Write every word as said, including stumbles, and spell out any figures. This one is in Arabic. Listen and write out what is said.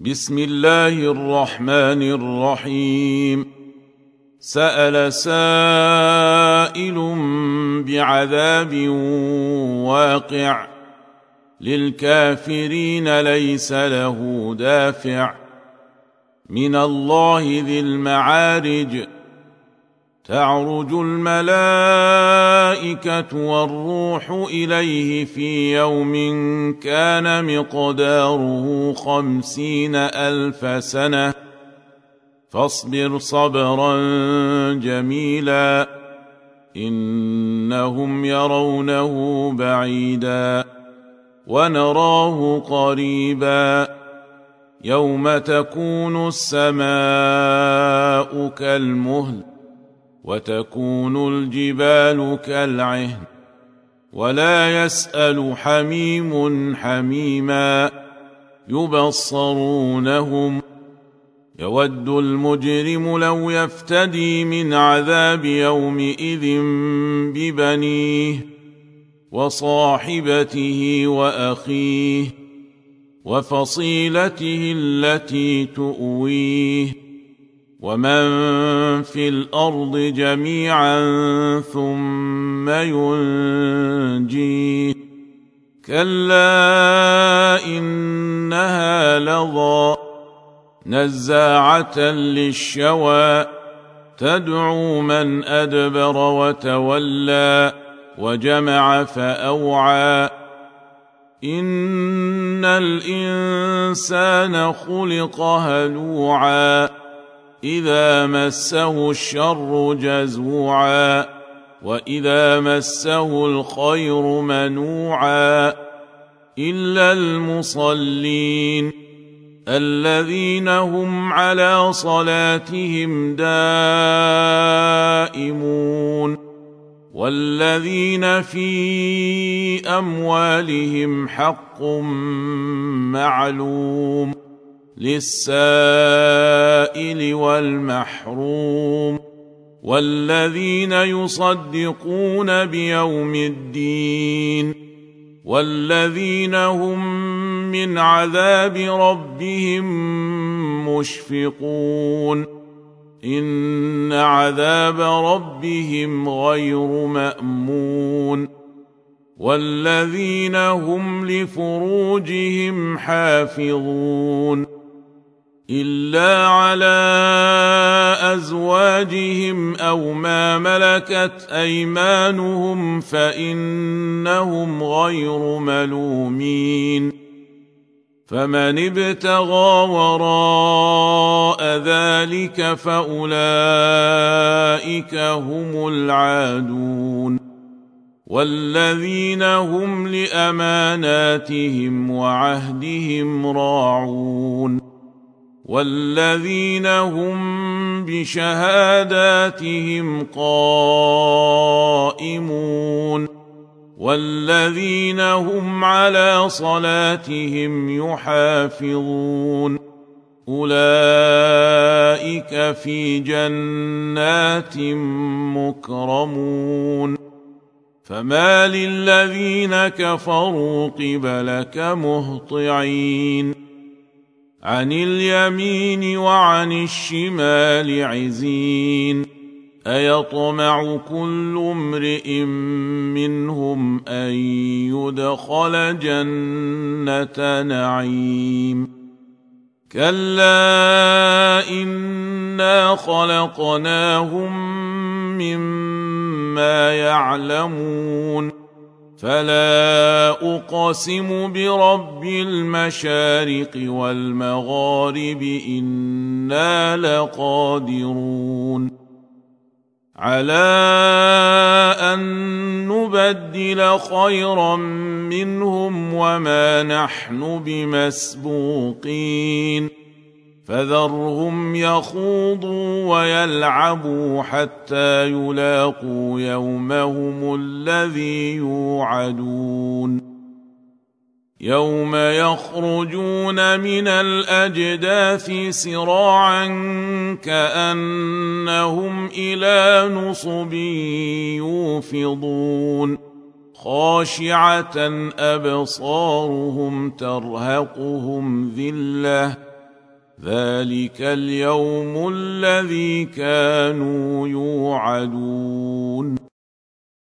بسم الله الرحمن الرحيم. سأل سائل بعذاب واقع للكافرين ليس له دافع من الله ذي المعارج. تعرج الملائكة والروح إليه في يوم كان مقداره خمسين ألف سنة فاصبر صبرا جميلا إنهم يرونه بعيدا ونراه قريبا يوم تكون السماء كالمهل وتكون الجبال كالعهن ولا يسأل حميم حميما يبصرونهم يود المجرم لو يفتدي من عذاب يومئذ ببنيه وصاحبته وأخيه وفصيلته التي تؤويه ومن في الأرض جميعا ثم ينجيه كلا إنها لظى نزاعة للشوى تدعو من أدبر وتولى وجمع فأوعى إن الإنسان خلق هلوعا إذا مسه الشر جزوعا وإذا مسه الخير منوعا إلا المصلين الذين هم على صلاتهم دائمون والذين في أموالهم حق معلوم للسائل والمحروم والذين يصدقون بيوم الدين والذين هم من عذاب ربهم مشفقون إن عذاب ربهم غير مأمون والذين هم لفروجهم حافظون إلا على أزواجهم أو ما ملكت أيمانهم فإنهم غير ملومين فمن ابتغى وراء ذلك فأولئك هم العادون والذين هم لأماناتهم وعهدهم راعون والذين هم بشهاداتهم قائمون والذين هم على صلاتهم يحافظون أولئك في جنات مكرمون فما للذين كفروا قبلك مهطعين عن اليمين وعن الشمال عزين أيطمع كل امرئ منهم أن يدخل جنة نعيم كلا إنا خلقناهم مما يعلمون فلا أقسم برب المشارق والمغارب إنا لقادرون على أن نبدل خيرا منهم وما نحن بمسبوقين فذرهم يخوضوا ويلعبوا حتى يلاقوا يومهم الذي يوعدون يوم يخرجون من الأجداث سراعا كأنهم إلى نصب يوفضون خاشعة أبصارهم ترهقهم ذلة ذلك اليوم الذي كانوا يوعدون.